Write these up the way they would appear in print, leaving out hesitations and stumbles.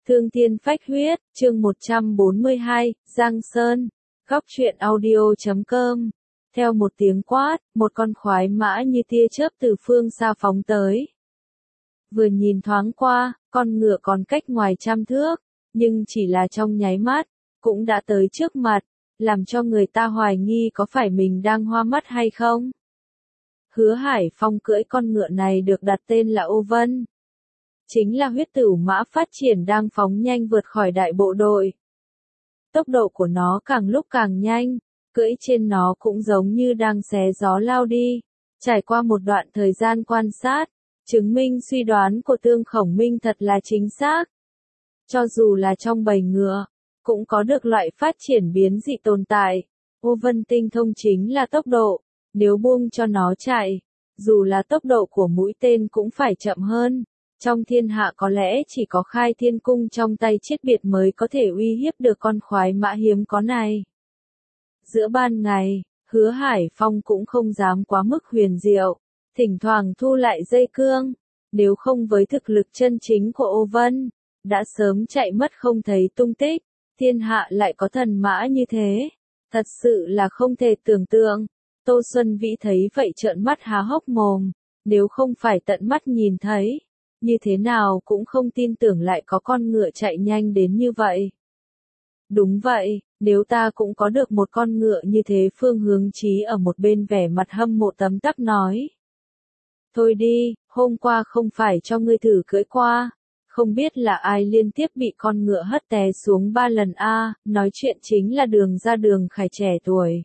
Thương thiên phách huyết, chương 142, Giang Sơn, góc truyện audio.com. Theo một tiếng quát, một con khoái mã như tia chớp từ phương xa phóng tới. Vừa nhìn thoáng qua, con ngựa còn cách ngoài trăm thước, nhưng chỉ là trong nháy mắt, cũng đã tới trước mặt, làm cho người ta hoài nghi có phải mình đang hoa mắt hay không. Hứa Hải Phong cưỡi con ngựa này được đặt tên là Ô Vân. Chính là huyết tửu mã phát triển đang phóng nhanh vượt khỏi đại bộ đội. Tốc độ của nó càng lúc càng nhanh, cưỡi trên nó cũng giống như đang xé gió lao đi. Trải qua một đoạn thời gian quan sát, chứng minh suy đoán của Tương Khổng Minh thật là chính xác. Cho dù là trong bầy ngựa, cũng có được loại phát triển biến dị tồn tại. Ô Vân tinh thông chính là tốc độ, nếu buông cho nó chạy, dù là tốc độ của mũi tên cũng phải chậm hơn. Trong thiên hạ có lẽ chỉ có Khai Thiên Cung trong tay Chiết Biệt mới có thể uy hiếp được con khoái mã hiếm có này. Giữa ban ngày, Hứa Hải Phong cũng không dám quá mức huyền diệu, thỉnh thoảng thu lại dây cương, nếu không với thực lực chân chính của Ô Vân, đã sớm chạy mất không thấy tung tích, thiên hạ lại có thần mã như thế, thật sự là không thể tưởng tượng. Tô Xuân Vĩ thấy vậy trợn mắt há hốc mồm, nếu không phải tận mắt nhìn thấy, như thế nào cũng không tin tưởng lại có con ngựa chạy nhanh đến như vậy. Đúng vậy, nếu ta cũng có được một con ngựa như thế. Phương Hướng Chí ở một bên vẻ mặt hâm mộ tấm tắc nói. Thôi đi, hôm qua không phải cho ngươi thử cưỡi qua, không biết là ai liên tiếp bị con ngựa hất té xuống 3 lần a. Nói chuyện chính là Đường Ra Đường Khải trẻ tuổi.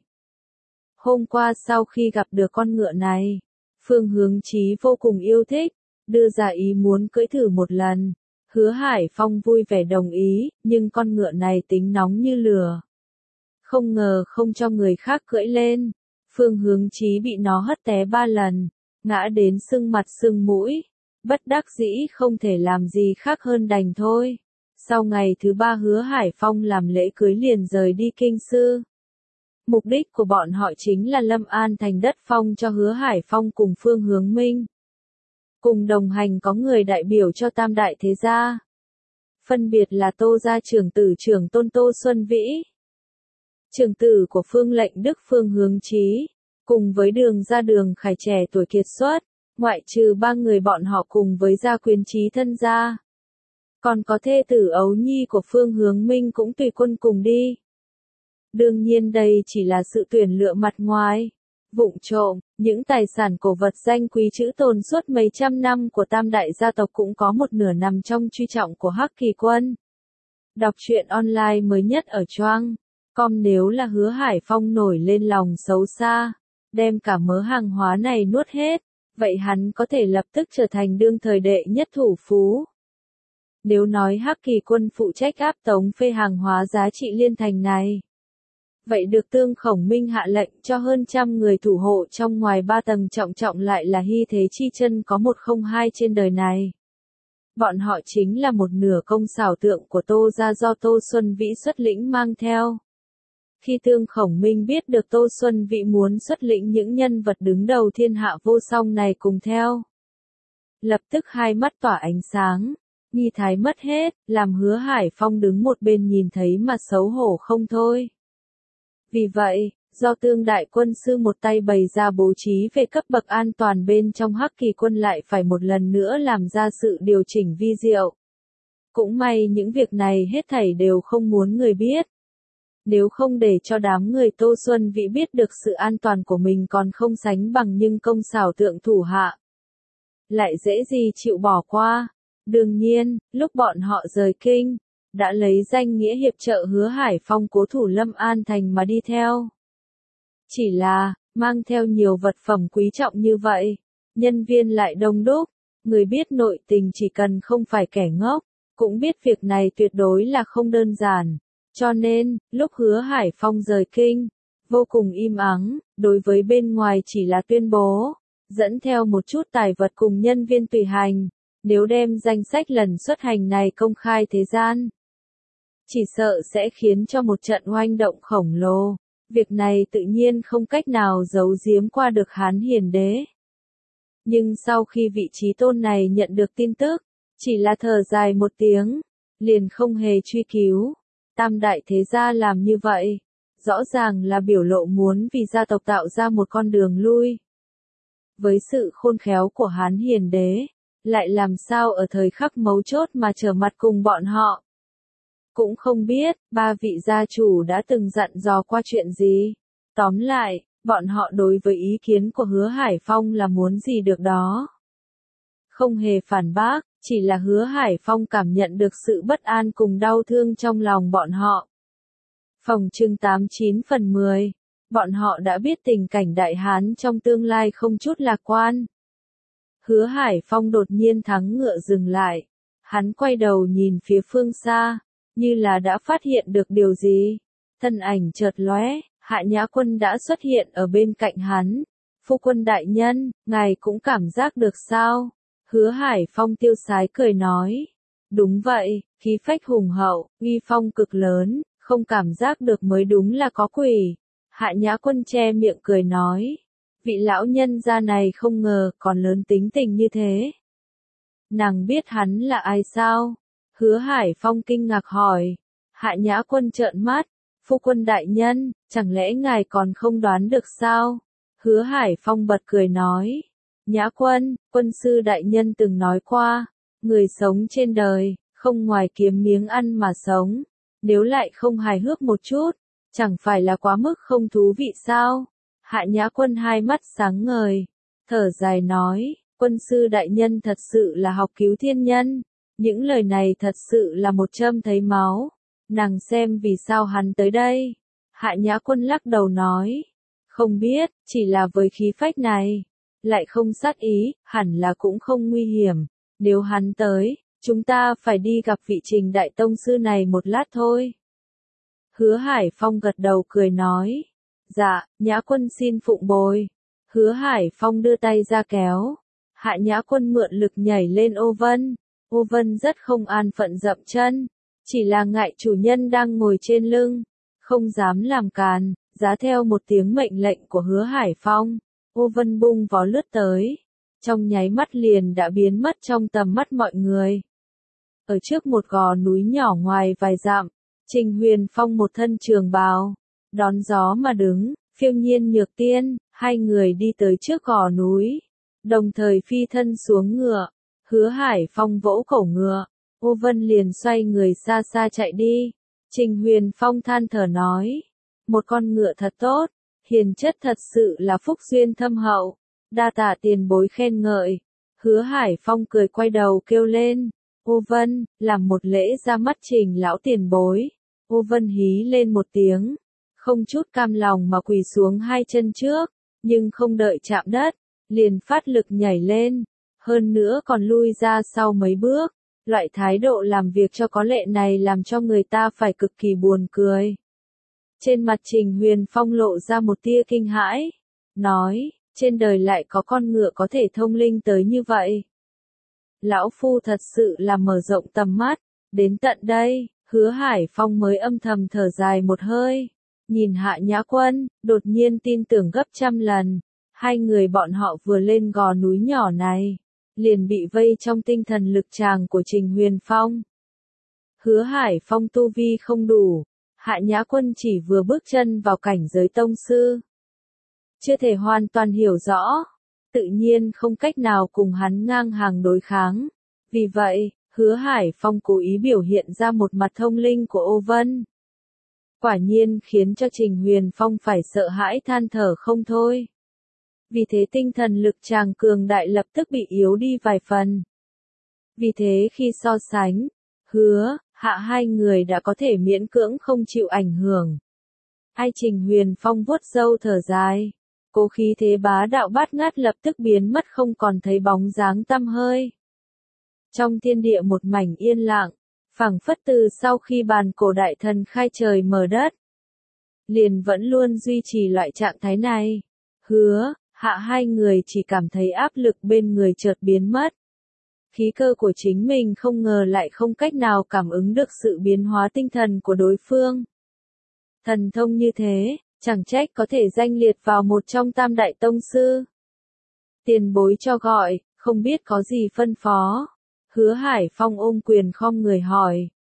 Hôm qua sau khi gặp được con ngựa này, Phương Hướng Chí vô cùng yêu thích, đưa ra ý muốn cưỡi thử một lần. Hứa Hải Phong vui vẻ đồng ý, nhưng con ngựa này tính nóng như lửa. Không ngờ không cho người khác cưỡi lên. Phương Hướng Chí bị nó hất té 3 lần, ngã đến sưng mặt sưng mũi. Bất đắc dĩ không thể làm gì khác hơn đành thôi. Sau ngày thứ 3 Hứa Hải Phong làm lễ cưới liền rời đi Kinh Sư. Mục đích của bọn họ chính là Lâm An thành đất phong cho Hứa Hải Phong cùng Phương Hướng Minh. Cùng đồng hành có người đại biểu cho tam đại thế gia. Phân biệt là Tô gia trưởng tử trưởng tôn Tô Xuân Vĩ, trưởng tử của Phương Lệnh Đức Phương Hướng Chí, cùng với Đường Ra Đường Khải trẻ tuổi kiệt xuất, ngoại trừ 3 người bọn họ cùng với gia quyến trí thân gia. Còn có thê tử ấu nhi của Phương Hướng Minh cũng tùy quân cùng đi. Đương nhiên đây chỉ là sự tuyển lựa mặt ngoài. Vụng trộm, những tài sản cổ vật danh quý trữ tồn suốt mấy trăm năm của tam đại gia tộc cũng có một nửa nằm trong truy trọng của Hắc Kỳ Quân. Đọc truyện online mới nhất ở Choang.com. Nếu là Hứa Hải Phong nổi lên lòng xấu xa, đem cả mớ hàng hóa này nuốt hết, vậy hắn có thể lập tức trở thành đương thời đệ nhất thủ phú. Nếu nói Hắc Kỳ Quân phụ trách áp tống phê hàng hóa giá trị liên thành này, vậy được Tương Khổng Minh hạ lệnh cho hơn trăm người thủ hộ trong ngoài 3 tầng trọng trọng lại là hy thế chi chân có 102 trên đời này. Bọn họ chính là một nửa công xảo tượng của Tô gia do Tô Xuân Vĩ xuất lĩnh mang theo. Khi Tương Khổng Minh biết được Tô Xuân Vĩ muốn xuất lĩnh những nhân vật đứng đầu thiên hạ vô song này cùng theo, lập tức hai mắt tỏa ánh sáng, nghi thái mất hết, làm Hứa Hải Phong đứng một bên nhìn thấy mà xấu hổ không thôi. Vì vậy, do Tương đại quân sư một tay bày ra bố trí về cấp bậc an toàn bên trong Hắc Kỳ Quân lại phải một lần nữa làm ra sự điều chỉnh vi diệu. Cũng may những việc này hết thảy đều không muốn người biết. Nếu không để cho đám người Tô Xuân Vĩ biết được sự an toàn của mình còn không sánh bằng nhưng công xảo tượng thủ hạ, lại dễ gì chịu bỏ qua. Đương nhiên, lúc bọn họ rời kinh, đã lấy danh nghĩa hiệp trợ Hứa Hải Phong cố thủ Lâm An thành mà đi theo. Chỉ là, mang theo nhiều vật phẩm quý trọng như vậy, nhân viên lại đông đúc, người biết nội tình chỉ cần không phải kẻ ngốc, cũng biết việc này tuyệt đối là không đơn giản. Cho nên, lúc Hứa Hải Phong rời kinh, vô cùng im ắng, đối với bên ngoài chỉ là tuyên bố, dẫn theo một chút tài vật cùng nhân viên tùy hành, nếu đem danh sách lần xuất hành này công khai thế gian, chỉ sợ sẽ khiến cho một trận oanh động khổng lồ. Việc này tự nhiên không cách nào giấu giếm qua được Hán Hiền Đế. Nhưng sau khi vị trí tôn này nhận được tin tức, chỉ là thở dài một tiếng, liền không hề truy cứu. Tam đại thế gia làm như vậy, rõ ràng là biểu lộ muốn vì gia tộc tạo ra một con đường lui. Với sự khôn khéo của Hán Hiền Đế, lại làm sao ở thời khắc mấu chốt mà trở mặt cùng bọn họ. Cũng không biết, ba vị gia chủ đã từng dặn dò qua chuyện gì. Tóm lại, bọn họ đối với ý kiến của Hứa Hải Phong là muốn gì được đó. Không hề phản bác, chỉ là Hứa Hải Phong cảm nhận được sự bất an cùng đau thương trong lòng bọn họ. Phòng chương 89 phần 10, bọn họ đã biết tình cảnh Đại Hán trong tương lai không chút lạc quan. Hứa Hải Phong đột nhiên thắng ngựa dừng lại. Hắn quay đầu nhìn phía phương xa, như là đã phát hiện được điều gì. Thân ảnh chợt lóe, Hạ Nhã Quân đã xuất hiện ở bên cạnh hắn. Phu quân đại nhân, ngài cũng cảm giác được sao? Hứa Hải Phong tiêu sái cười nói. Đúng vậy, khí phách hùng hậu, uy phong cực lớn, không cảm giác được mới đúng là có quỷ. Hạ Nhã Quân che miệng cười nói. Vị lão nhân gia này không ngờ còn lớn tính tình như thế. Nàng biết hắn là ai sao? Hứa Hải Phong kinh ngạc hỏi. Hạ Nhã Quân trợn mắt. Phu quân đại nhân, chẳng lẽ ngài còn không đoán được sao? Hứa Hải Phong bật cười nói. Nhã Quân, quân sư đại nhân từng nói qua, người sống trên đời, không ngoài kiếm miếng ăn mà sống. Nếu lại không hài hước một chút, chẳng phải là quá mức không thú vị sao? Hạ Nhã Quân hai mắt sáng ngời, thở dài nói, quân sư đại nhân thật sự là học cứu thiên nhân. Những lời này thật sự là một châm thấy máu. Nàng xem vì sao hắn tới đây. Hạ Nhã Quân lắc đầu nói. Không biết, chỉ là với khí phách này. Lại không sát ý, hẳn là cũng không nguy hiểm. Nếu hắn tới, chúng ta phải đi gặp vị Trình đại tông sư này một lát thôi. Hứa Hải Phong gật đầu cười nói. Dạ, Nhã Quân xin phụng bồi. Hứa Hải Phong đưa tay ra kéo. Hạ Nhã Quân mượn lực nhảy lên ô vân. Ô vân rất không an phận dậm chân. Chỉ là ngại chủ nhân đang ngồi trên lưng. Không dám làm càn, giá theo một tiếng mệnh lệnh của Hứa Hải Phong. Ô vân bung vó lướt tới. Trong nháy mắt liền đã biến mất trong tầm mắt mọi người. Ở trước một gò núi nhỏ ngoài vài dặm, Trình Huyền Phong một thân trường bào, đón gió mà đứng, Phiêu Nhiên Nhược Tiên, hai người đi tới trước gò núi, đồng thời phi thân xuống ngựa. Hứa Hải Phong vỗ cổ ngựa, Ô Vân liền xoay người xa xa chạy đi. Trình Huyền Phong than thở nói, một con ngựa thật tốt, hiền chất thật sự là phúc duyên thâm hậu, đa tạ tiền bối khen ngợi. Hứa Hải Phong cười quay đầu kêu lên, Ô Vân, làm một lễ ra mắt Trình lão tiền bối. Ô Vân hí lên một tiếng, không chút cam lòng mà quỳ xuống hai chân trước, nhưng không đợi chạm đất, liền phát lực nhảy lên, hơn nữa còn lui ra sau mấy bước. Loại thái độ làm việc cho có lệ này làm cho người ta phải cực kỳ buồn cười. Trên mặt Trình Huyền Phong lộ ra một tia kinh hãi, nói, trên đời lại có con ngựa có thể thông linh tới như vậy. Lão Phu thật sự là mở rộng tầm mắt, đến tận đây, Hứa Hải Phong mới âm thầm thở dài một hơi, nhìn Hạ Nhã Quân, đột nhiên tin tưởng gấp trăm lần, hai người bọn họ vừa lên gò núi nhỏ này, liền bị vây trong tinh thần lực tràng của Trình Huyền Phong. Hứa Hải Phong tu vi không đủ, Hạ Nhã Quân chỉ vừa bước chân vào cảnh giới tông sư. Chưa thể hoàn toàn hiểu rõ, tự nhiên không cách nào cùng hắn ngang hàng đối kháng. Vì vậy, Hứa Hải Phong cố ý biểu hiện ra một mặt thông linh của Ô Vân. Quả nhiên khiến cho Trình Huyền Phong phải sợ hãi than thở không thôi. Vì thế tinh thần lực chàng cường đại lập tức bị yếu đi vài phần. Vì thế khi so sánh, Hứa, Hạ hai người đã có thể miễn cưỡng không chịu ảnh hưởng. Ai Trình Huyền Phong vuốt râu thở dài. Cố khí thế bá đạo bát ngát lập tức biến mất không còn thấy bóng dáng tăm hơi. Trong thiên địa một mảnh yên lặng, phảng phất từ sau khi bàn cổ đại thần khai trời mở đất, liền vẫn luôn duy trì loại trạng thái này. Hứa, Hạ hai người chỉ cảm thấy áp lực bên người chợt biến mất. Khí cơ của chính mình không ngờ lại không cách nào cảm ứng được sự biến hóa tinh thần của đối phương. Thần thông như thế, chẳng trách có thể danh liệt vào một trong tam đại tông sư. Tiền bối cho gọi, không biết có gì phân phó. Hứa Hải Phong ôm quyền khom người hỏi.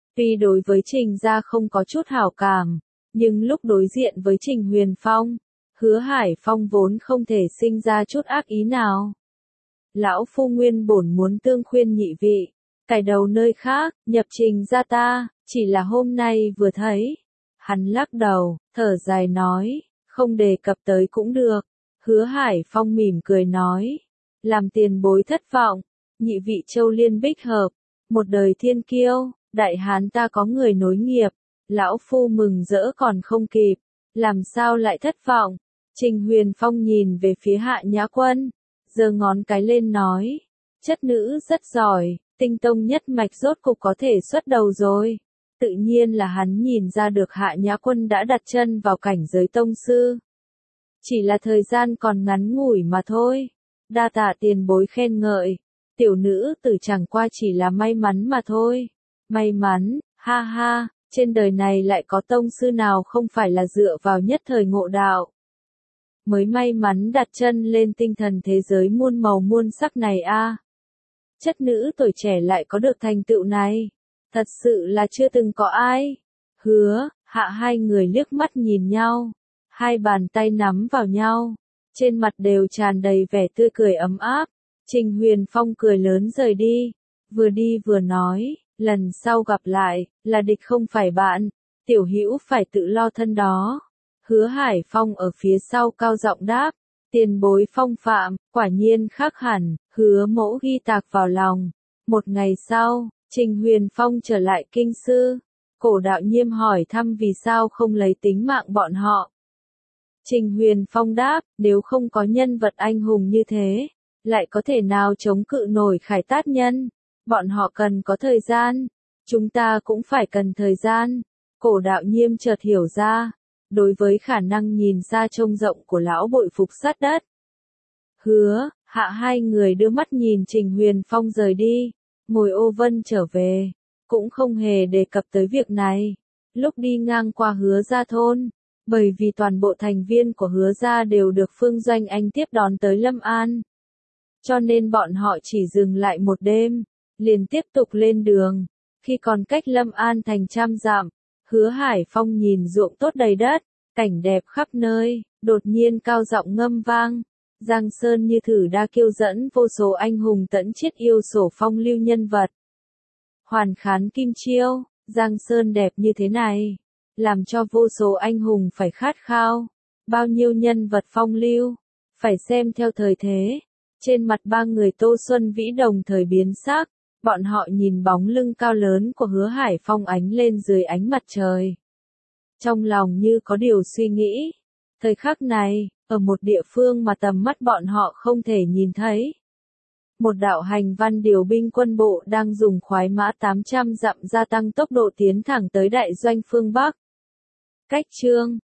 Tuy đối với Trình gia không có chút hảo cảm, nhưng lúc đối diện với Trình Huyền Phong, Hứa Hải Phong vốn không thể sinh ra chút ác ý nào. Lão phu nguyên bổn muốn tương khuyên nhị vị, cải đầu nơi khác, nhập Trình gia ta, chỉ là hôm nay vừa thấy. Hắn lắc đầu, thở dài nói, không đề cập tới cũng được. Hứa Hải Phong mỉm cười nói, làm tiền bối thất vọng, nhị vị châu liên bích hợp, một đời thiên kiêu, đại hán ta có người nối nghiệp, lão phu mừng rỡ còn không kịp, làm sao lại thất vọng. Trình Huyền Phong nhìn về phía Hạ Nhã Quân, giơ ngón cái lên nói, chất nữ rất giỏi, tinh tông nhất mạch rốt cục có thể xuất đầu rồi. Tự nhiên là hắn nhìn ra được Hạ Nhã Quân đã đặt chân vào cảnh giới tông sư. Chỉ là thời gian còn ngắn ngủi mà thôi. Đa tạ tiền bối khen ngợi, tiểu nữ tử chẳng qua chỉ là may mắn mà thôi. May mắn, ha ha, trên đời này lại có tông sư nào không phải là dựa vào nhất thời ngộ đạo. Mới may mắn đặt chân lên tinh thần thế giới muôn màu muôn sắc này a. Chất nữ tuổi trẻ lại có được thành tựu này. Thật sự là chưa từng có ai. Hứa, Hạ hai người liếc mắt nhìn nhau. Hai bàn tay nắm vào nhau. Trên mặt đều tràn đầy vẻ tươi cười ấm áp. Trình Huyền Phong cười lớn rời đi vừa nói, lần sau gặp lại, là địch không phải bạn. Tiểu hữu phải tự lo thân đó. Hứa Hải Phong ở phía sau cao giọng đáp. Tiền bối phong phạm, quả nhiên khác hẳn. Hứa mẫu ghi tạc vào lòng. Một ngày sau, Trình Huyền Phong trở lại kinh sư. Cổ đạo Nhiêm hỏi thăm vì sao không lấy tính mạng bọn họ. Trình Huyền Phong đáp, nếu không có nhân vật anh hùng như thế, lại có thể nào chống cự nổi Khải Tát Nhân? Bọn họ cần có thời gian, chúng ta cũng phải cần thời gian. Cổ đạo Nhiêm chợt hiểu ra, đối với khả năng nhìn xa trông rộng của lão bội phục sát đất. Hứa, Hạ hai người đưa mắt nhìn Trình Huyền Phong rời đi, ngồi ô vân trở về, cũng không hề đề cập tới việc này. Lúc đi ngang qua Hứa gia thôn, bởi vì toàn bộ thành viên của Hứa gia đều được Phương Doanh Anh tiếp đón tới Lâm An. Cho nên bọn họ chỉ dừng lại một đêm, liền tiếp tục lên đường. Khi còn cách Lâm An thành trăm dặm, Hứa Hải Phong nhìn ruộng tốt đầy đất, cảnh đẹp khắp nơi, đột nhiên cao giọng ngâm vang. Giang Sơn như thử đa kiêu dẫn vô số anh hùng tẫn chiết yêu sổ phong lưu nhân vật. Hoàn khán Kim Chiêu, Giang Sơn đẹp như thế này, làm cho vô số anh hùng phải khát khao. Bao nhiêu nhân vật phong lưu, phải xem theo thời thế. Trên mặt ba người Tô Xuân Vĩ đồng thời biến sắc, bọn họ nhìn bóng lưng cao lớn của Hứa Hải Phong ánh lên dưới ánh mặt trời. Trong lòng như có điều suy nghĩ. Thời khắc này, ở một địa phương mà tầm mắt bọn họ không thể nhìn thấy. Một đạo hành văn điều binh quân bộ đang dùng khoái mã 800 dặm gia tăng tốc độ tiến thẳng tới đại doanh phương Bắc. Cách chương